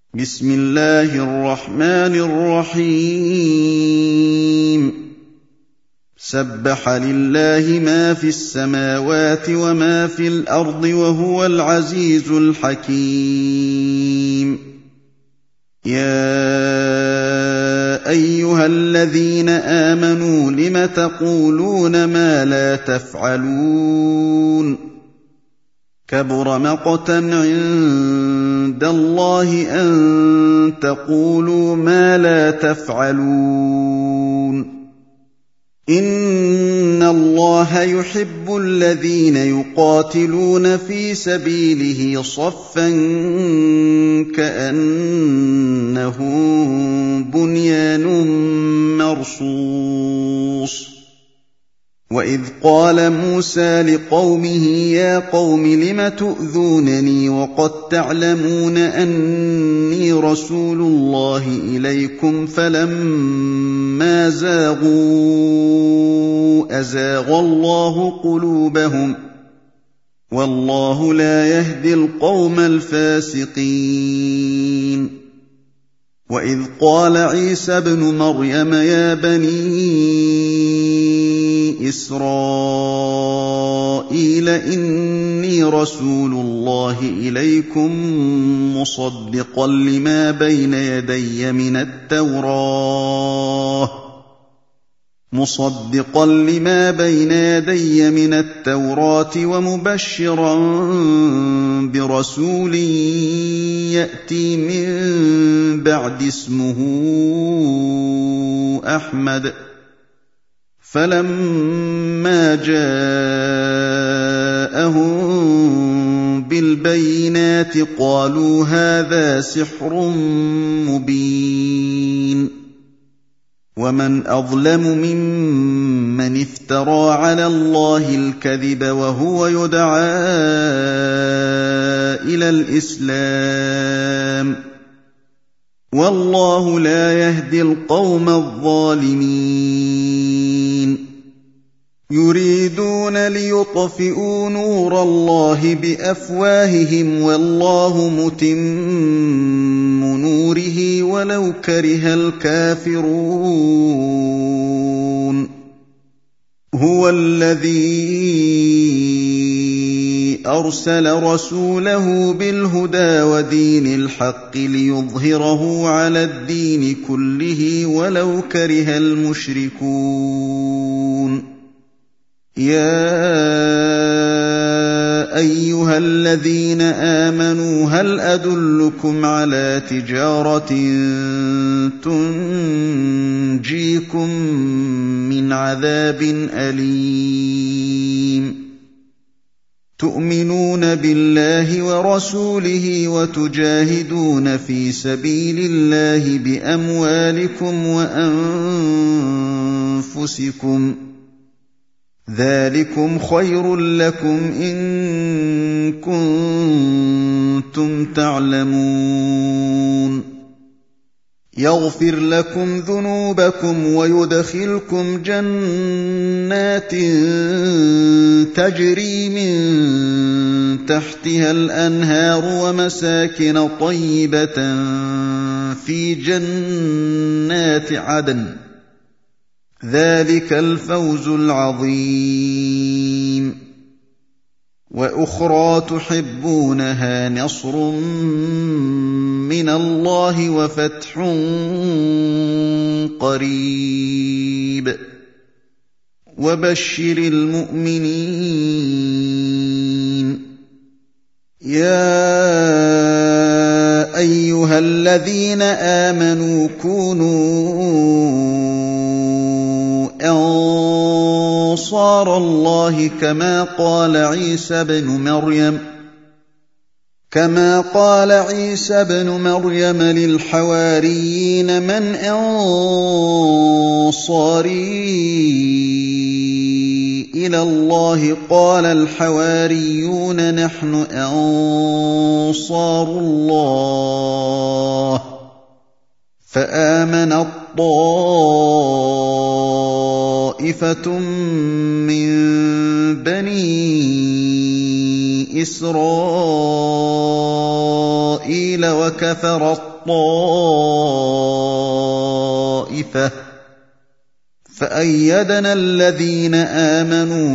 بسم الله الرحمن الرحيم سبح لله ما في السماوات وما في الأرض وهو العزيز الحكيم يا أيها الذين آمنوا لم تقولون ما لا تفعلون كبر مقتا عند الله أن تقولوا ما لا تفعلون إن الله يحب الذين يقاتلون في سبيله صفا كأنهم بنيان مرصوص وإذ قال موسى لقومه يا قوم لم تؤذونني وقد تعلمون أني رسول الله إليكم فلما زاغوا أزاغ الله قلوبهم والله لا يهدي القوم الفاسقين وإذ قال عيسى ابن مريم يا بني إسرائيل إني رسول الله إليكم مصدقا لما بين يدي من التوراة ومبشرا برسول يأتي من بعد اسمه أحمد فلما جاءهم بالبينات قالوا هذا سحر مبين ومن أظلم ممن افترى على الله الكذب وهو يدعى إلى الإسلام والله لا يهدي القوم الظالمين يريدون ليطفئوا نور الله بأفواههم والله متم نوره ولو كره الكافرون هو الذي أرسل رسوله بالهدى ودين الحق ليظهره على الدين كله ولو كره المشركون يا أيها الذين آمنوا هل أدلكم على تجارة تنجيكم من عذاب أليم تؤمنون بالله ورسوله وتجاهدون في سبيل الله بأموالكم وأنفسكم ذلكم خير لكم إن كنتم تعلمون يغفر لكم ذنوبكم ويدخلكم جنات تجري من تحتها الأنهار ومساكن طيبة في جنات عدن ذلك الفوز العظيم وأخرى تحبونها نصر من الله وفتح قريب وبشر المؤمنين يا أيها الذين آمنوا كونوا أنصار الله كما قال عيسى بن مريم للحواريين من أنصاري إلى الله قال الحواريون نحن أنصار الله فآمنت طائفة من بني إسرائيل وكفرت طَائِفَةٌ فَأَيَّدْنَا الَّذِينَ آمَنُوا عَلَىٰ عَدُوِّهِمْ فَأَصْبَحُوا ظَاهِرِينَ